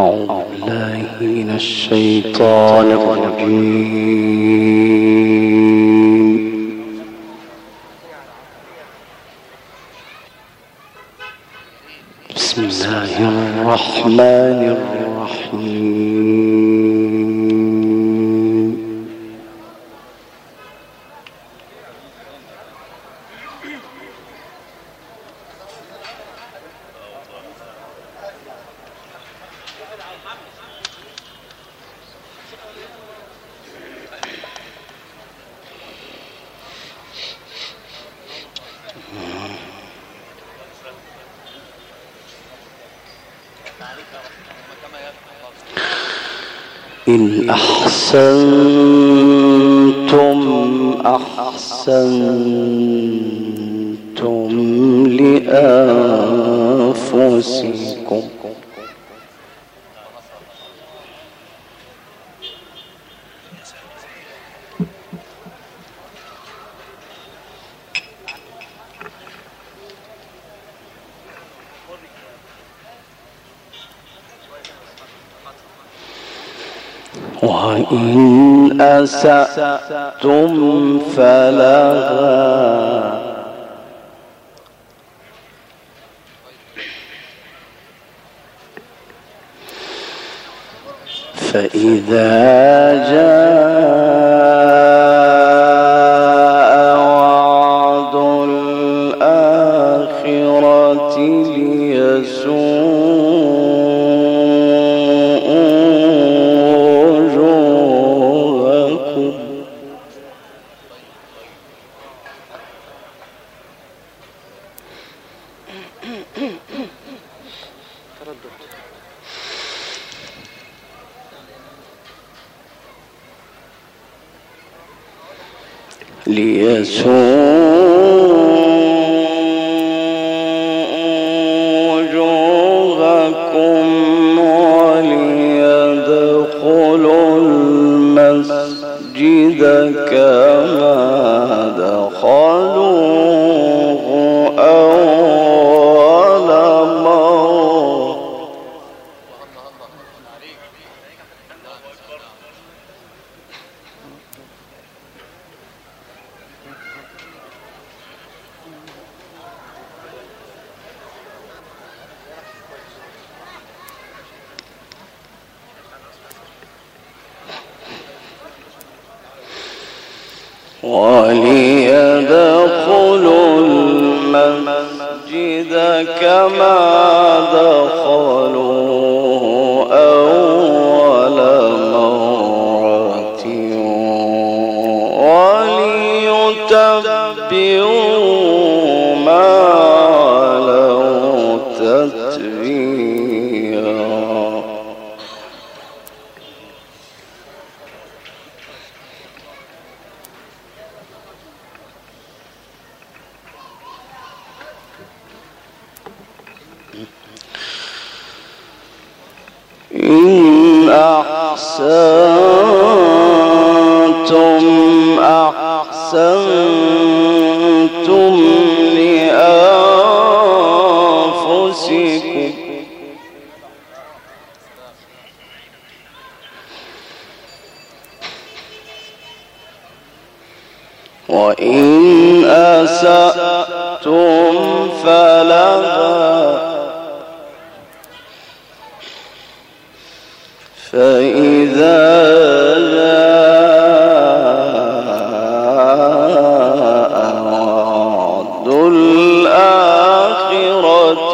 بالله من الشيطان الرجيم. بسم الله الرحمن الرحيم. إن أحسنتم أحسنتم لأنفسكم وإن أسأتم فلها فإذا جاء وعد الآخرة ليسوء وجوهكم وليدخلوا المسجد كما دخلوه أول مرة وليدخلوا المسجد كما دخلوه أول مرة وليتبعوا ما علوا تتبيرا. إن أحسنتم أحسنتم لأنفسكم وإن أسأتم فلها فإذا جاء وعد الآخرة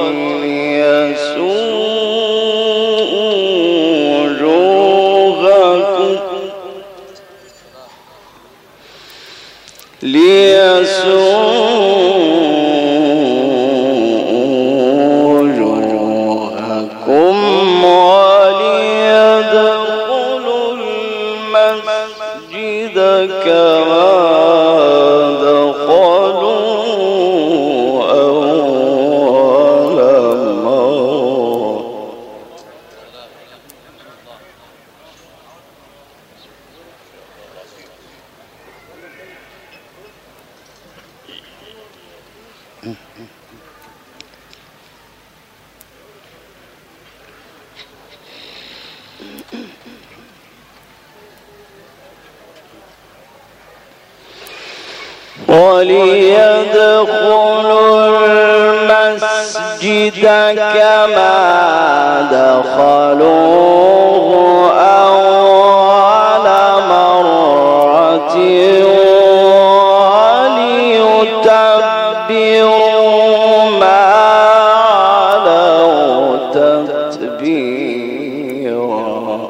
وجوهكم وليدخلوا المسجد كما دخلوا أول مرة وليدخلوا المسجد كما دخلوه أول مرة وليتبروا ما علوا تتبيرا.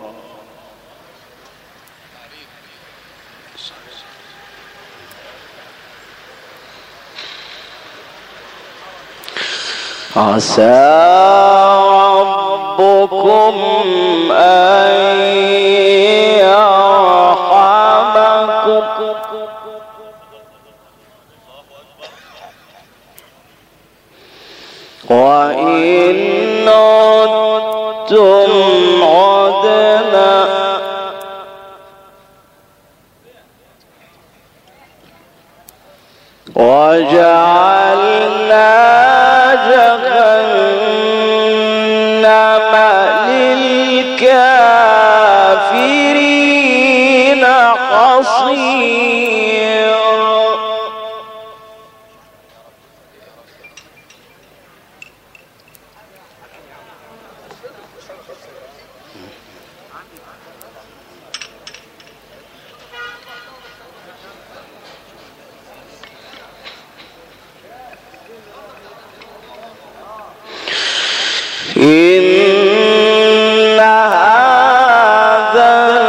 عسى ربكم أن يرحمكم وإن عدتم عدنا وجعلنا جهنم للكافرين حصيرا. إن هذا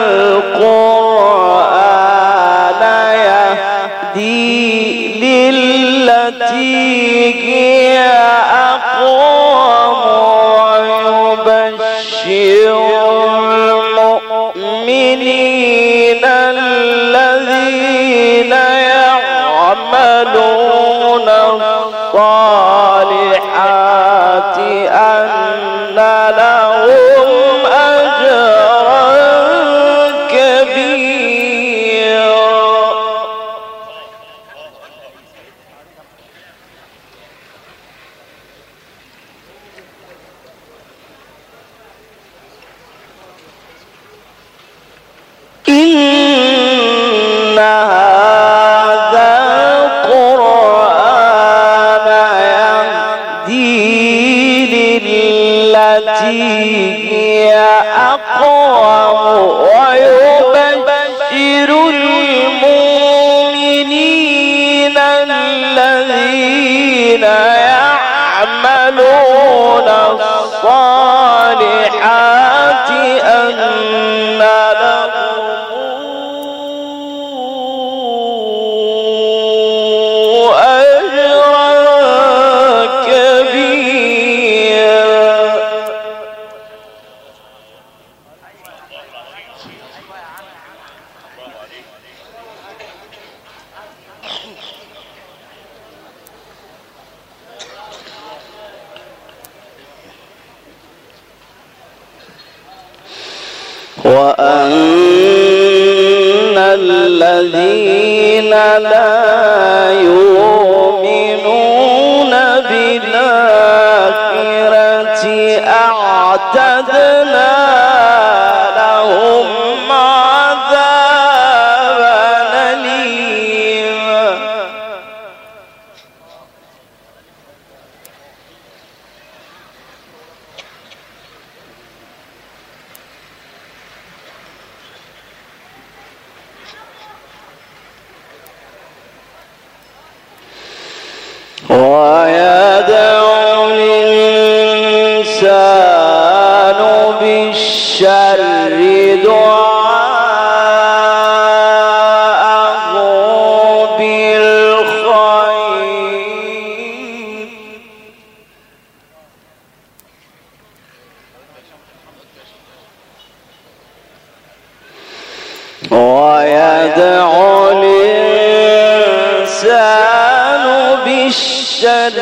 القرآن يهدي للتي هي أقوم ويبشر المؤمنين الذين يعملون الصالحات أن لهم أجرا كبيرا. إن هذا القرآن يهدي للتي هي أقوم ويبشر المؤمنين الذين يعملون الصالحات أن لهم أجرا كبيرا. وأن الذين لا يؤمنون بالآخرة أعتدنا لهم عذابا أليما. ويدعو الإنسان بالشر دعاءه بالخير ويدعو الإنسان بالشر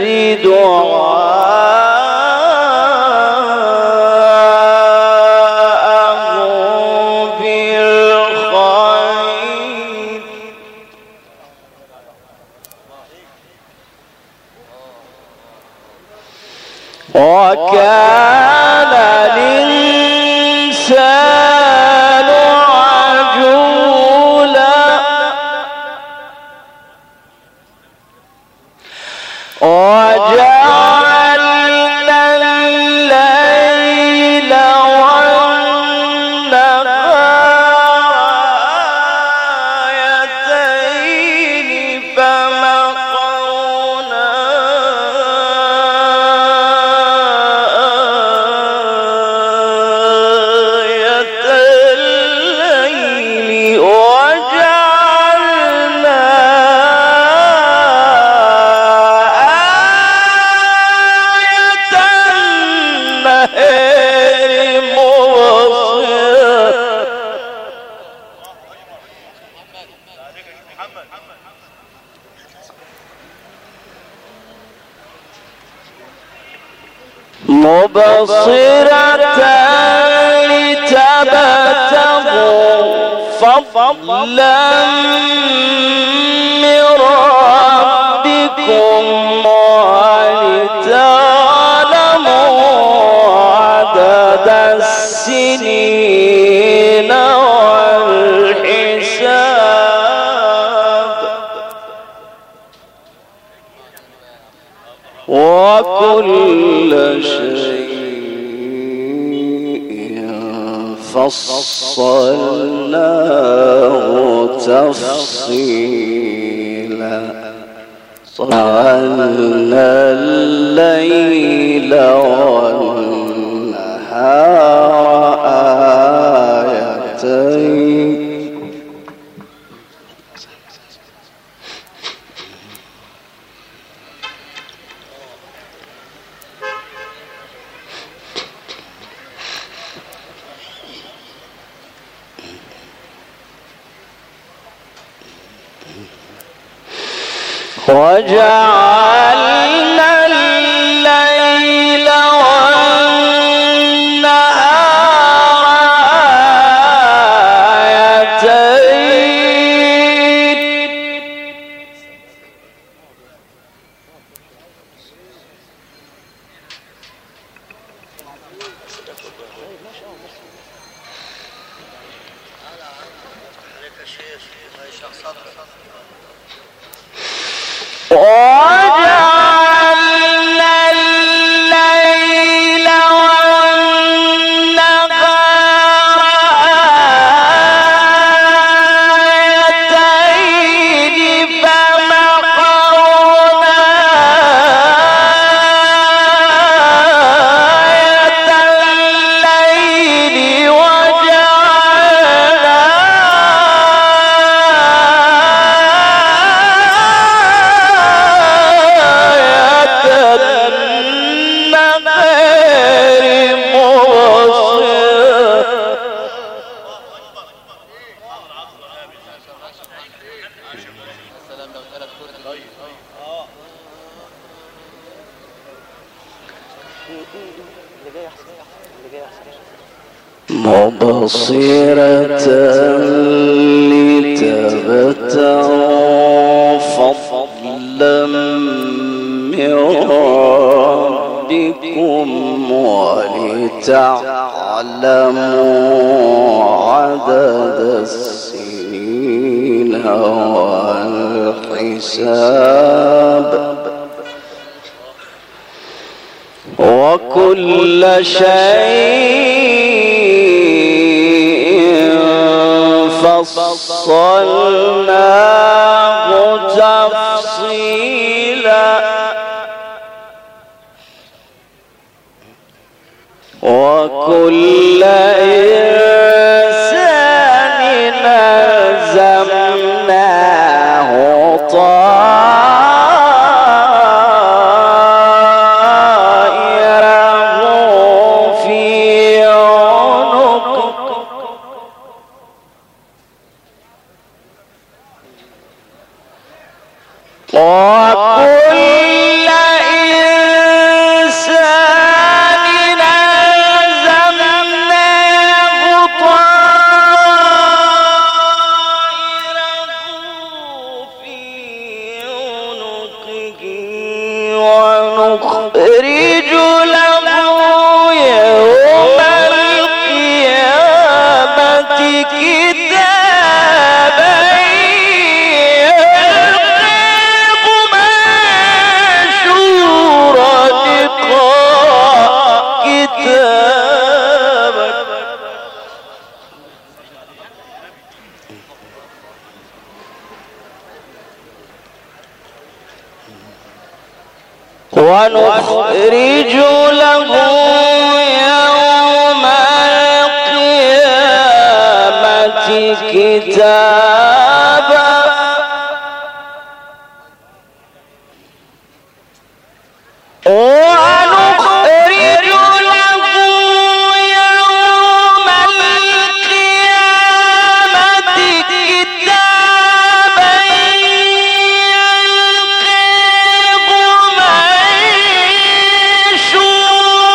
دعاءه بالخير وكان الإنسان عجولا لتبتغوا فضلا من ربكم ولتعلموا عدد السنين والحساب وكل شيء فصلناه تفصيلا جعلنا الليل والنهار آيتين وجعلنا الليل والنهار آيتين وجعلنا الليل والنهار آيتين فمحونا آية الليل وجعلنا مبصرة لتبتغوا فضلا من ربكم ولتعلموا عدد السنين والحساب وكل شيء فصلناه تفصيلا وكل إنسان ألزمناه طائره في عنقه وكل إنسان ألزمناه طائره في عنقه ونخرج له يوم القيامة كتابا ونخرج له يوم القيامة كتابا ونخرج له يوم القيامة كتابا يلقيه منشورا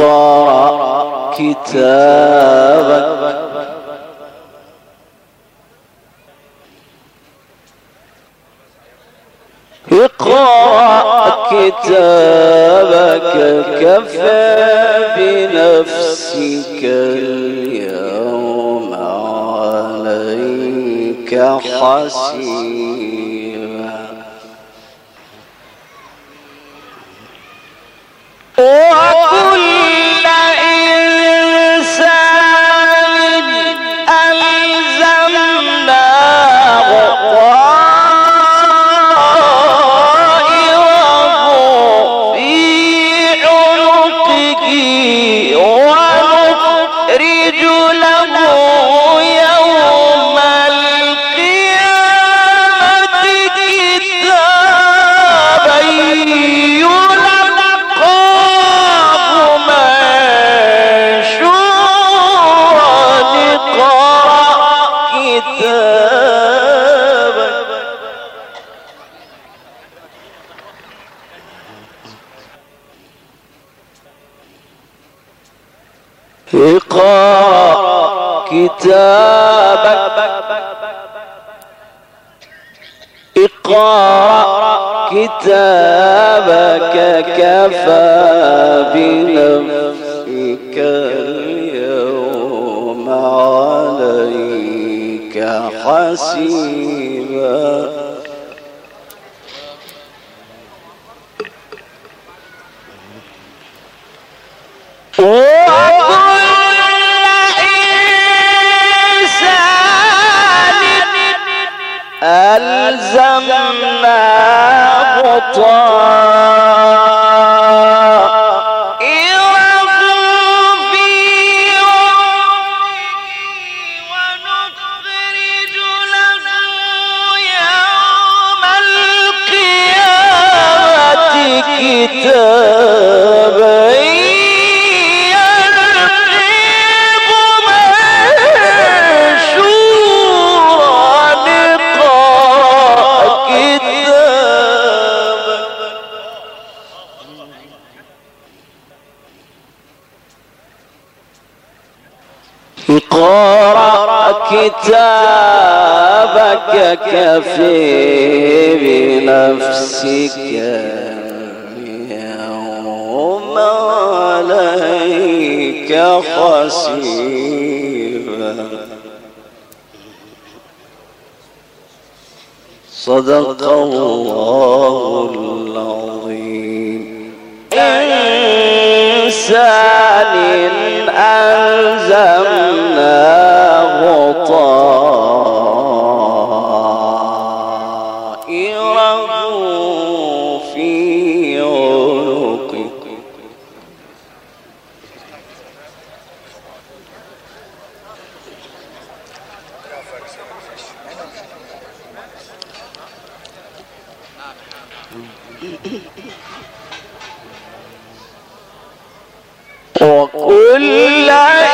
اقرأ كتابك اقرأ كتابك كفى بنفسك اليوم عليك حسيبا وكل إنسان ألزمناه طائره في عنقه ونخرج له يوم القيامة كتابا اقرأ كتابك اقرأ كتابك كفى بنفسك اليوم عليك حسيبا ألزمناه طائره في ونخرج له يوم القيامة كتابا اقرأ كتابك كفى بنفسك اليوم عليك حسيبا صدق الله العظيم إنسان ألزمناه طائره في عنقه وكل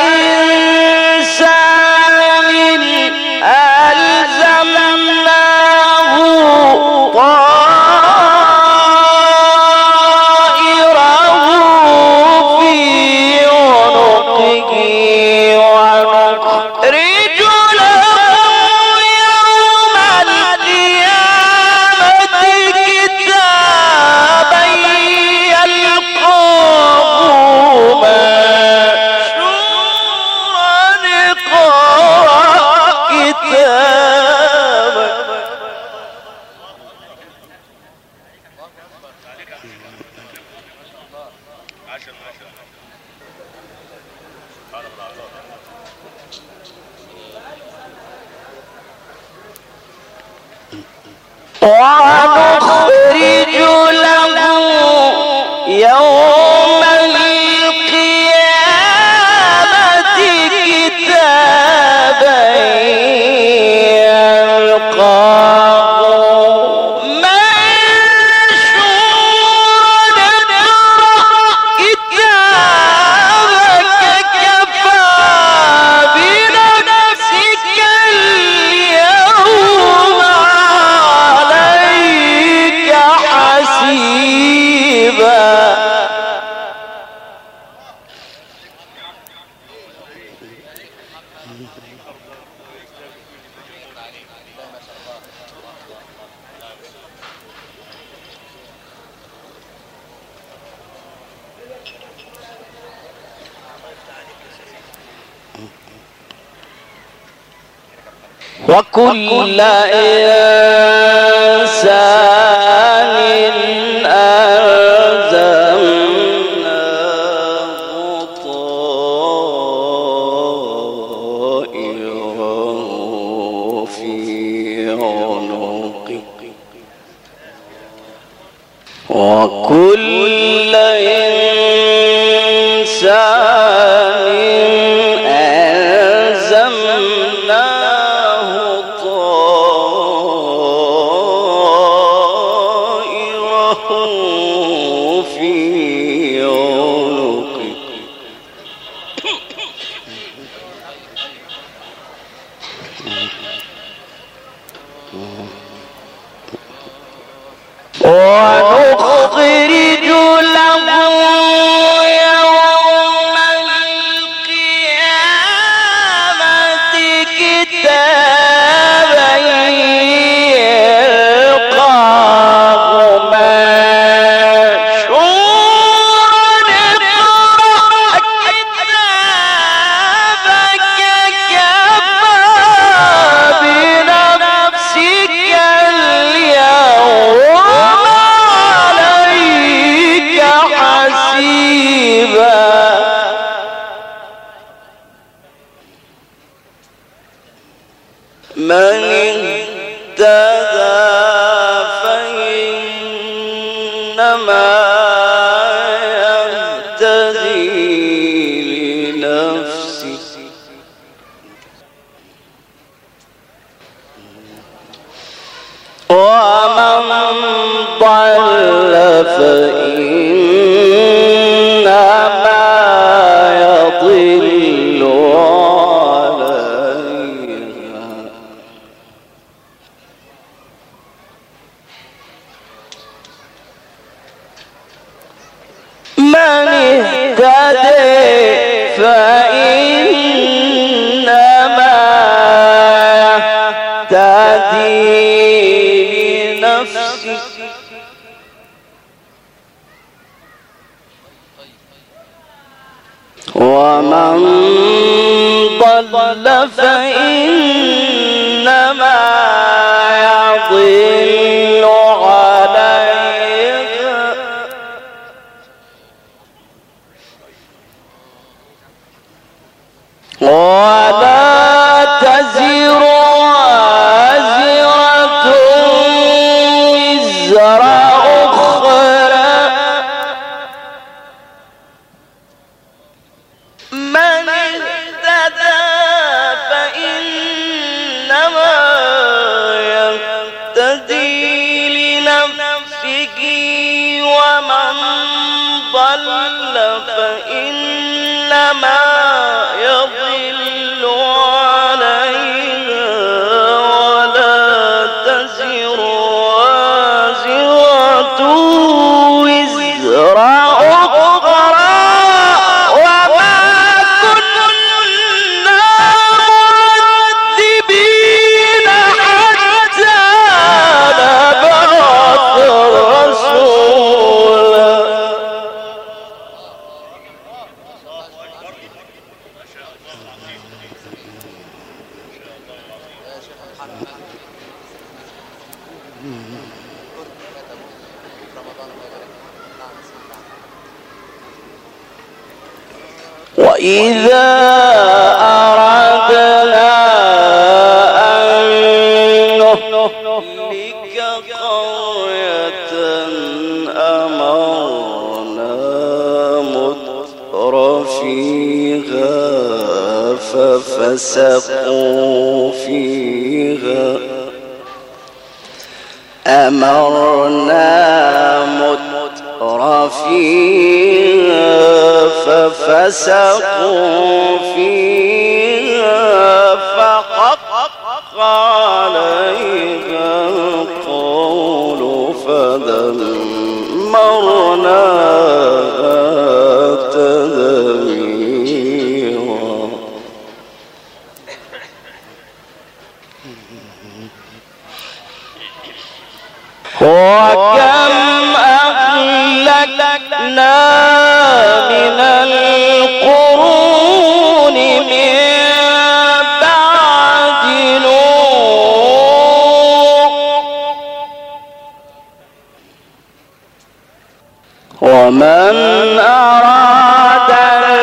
إنسان ألزمناه طائره في عنقه ونخرج له يوم القيامة كتابا يلقاه ونخرج له يوم القيامة كتابا يلقاه منشورا اقرأ كتابك كفى بنفسك اليوم عليك وكل إنسان ألزمناه طائره في عنقه وكل إنسان ألزمناه طائره في عنقه ونخرج له يوم القيامة كتابا يلقاه منشورا اقرأ كتابك كفى بنفسك اليوم عليك حسيبا من اهتدى فإنما يهتدي لنفسه ومن ضل فإنما يضل عليها من اهتدى فإنما يهتدي لنفسه ومن ضل فإنما يضل عليها ولا تزر وازرة وزر أخرى من اهتدى فإنما يهتدي لنفسه ومن ضل فإنما يضل عليها ولا تزر وازرة وزر أخرى وما كنا معذبين حتى نبعث رسولا وإذا أردنا أن نهلك قرية أمرنا مترفيها ففسقوا فيها أمرنا مترفيها ففسقوا فيها فحق عليها القول فدمرناها تدميرا وكم أهلكنا من القرون من بعد نوح ومن أراد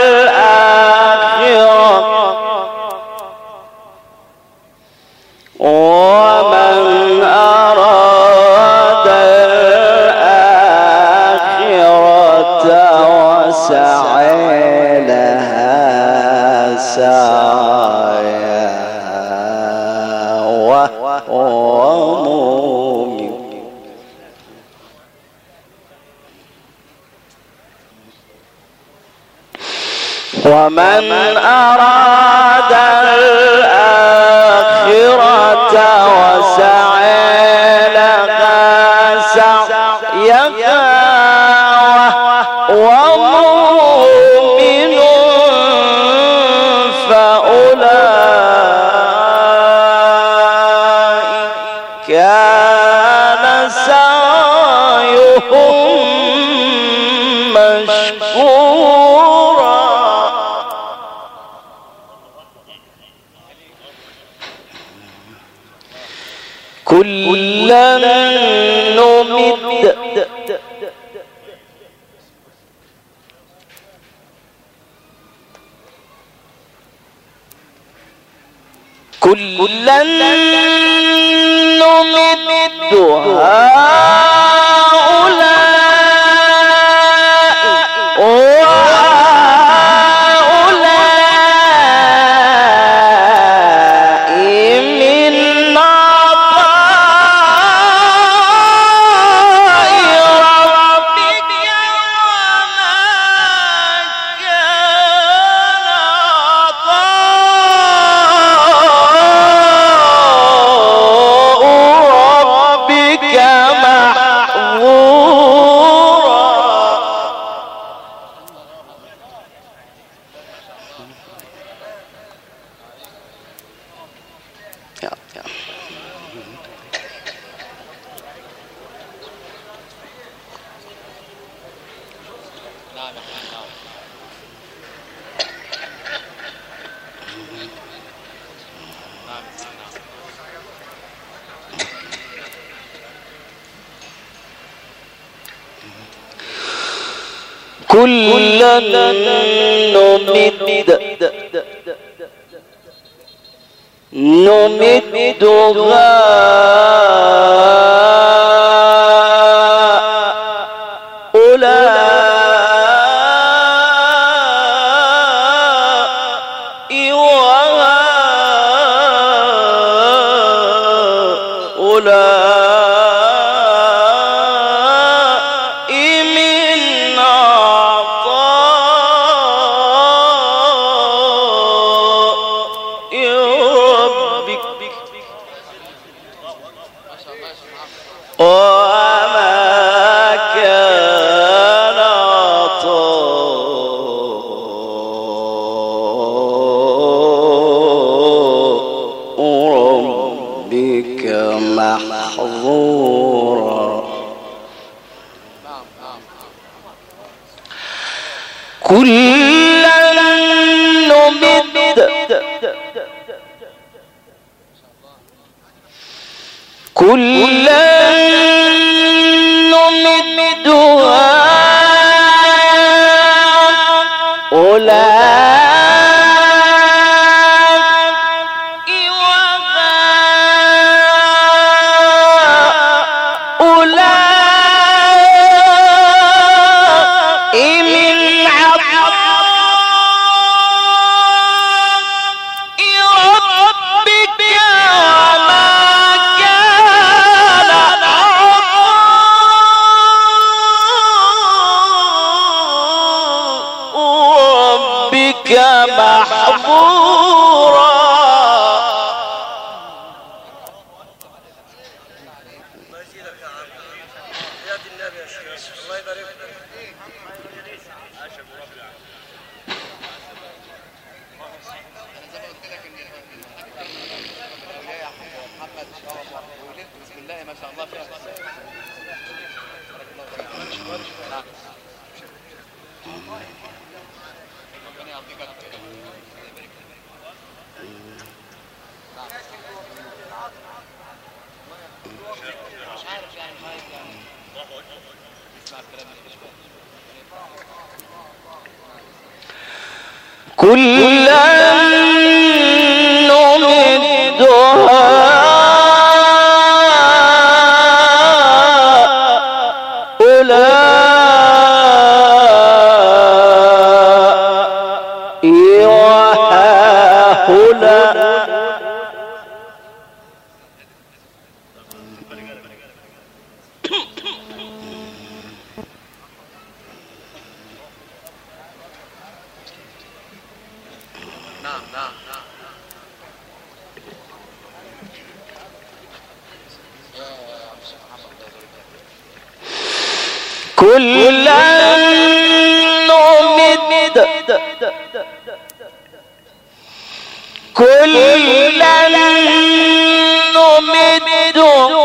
الآخرة وسعى لها سعيها وهو مؤمن ومن أراد الآخرة وسعى لها سعيها ومؤمن فأولئك كان سعيهم مشكورا كلا نمد كلا نمد هؤلاء وهؤلاء من عطاء ربك وما كان عطاء ربك محظورا كلا نمد هؤلاء من عطاء ربك وما كان عطاء ربك محظورا كلا نمد كلا نمد هؤلاء وهؤلاء من عطاء ربك وما كان عطاء ربك محظورا بسم الله ما شاء الله فيها ربنا يعطيك الخير مش عارف يعني ما اسمع الكلام كلا نمد هؤلاء وهؤلاء كلا نمد كلا نمد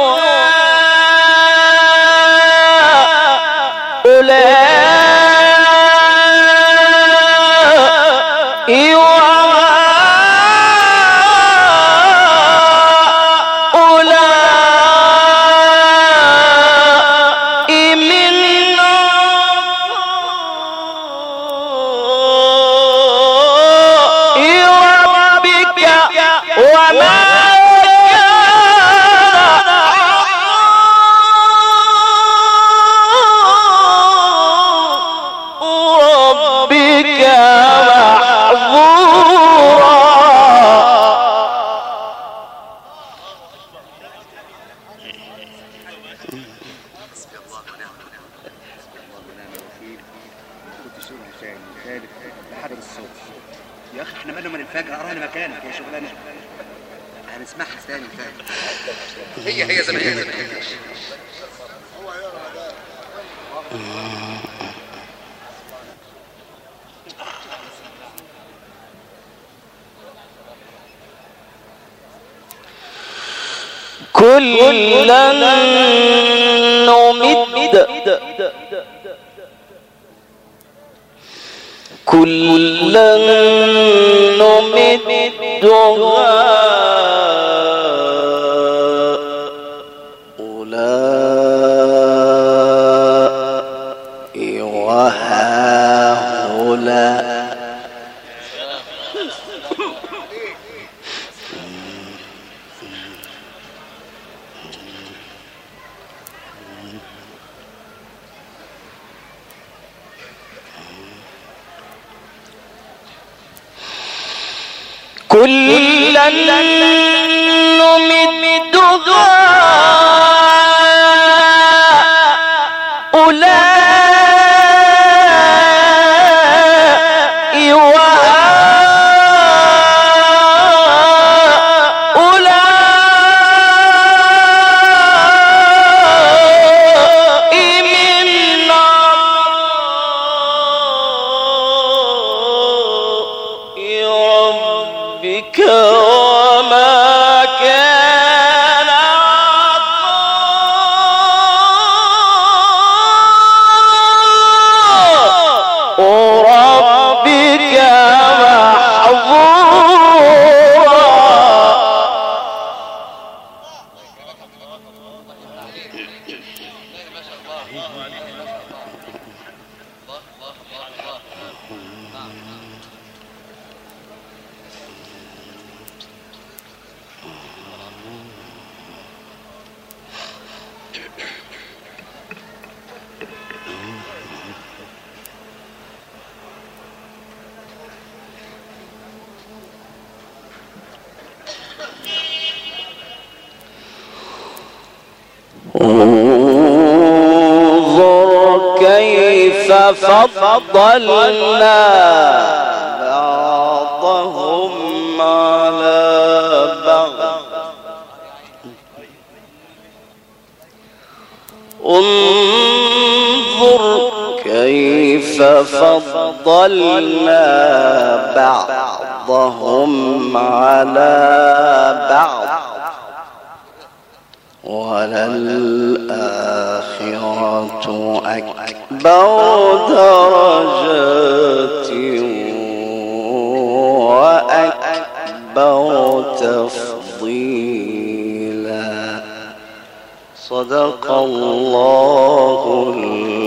يا اخي احنا مالنا من الفجر، قرانا مكانك يا شغلانه. هنسمعها ثاني هي زي ما هي. كلا نمد كلا نمد هؤلاء وهؤلاء كلا نمد هؤلاء وهؤلاء من ربك وما كان عطاء ربك محظورا. انظر كيف فضلنا بعضهم على بعض انظر كيف فضلنا بعضهم على بعض وللآخرة أكبر درجات وأكبر تفضيلا. صدق الله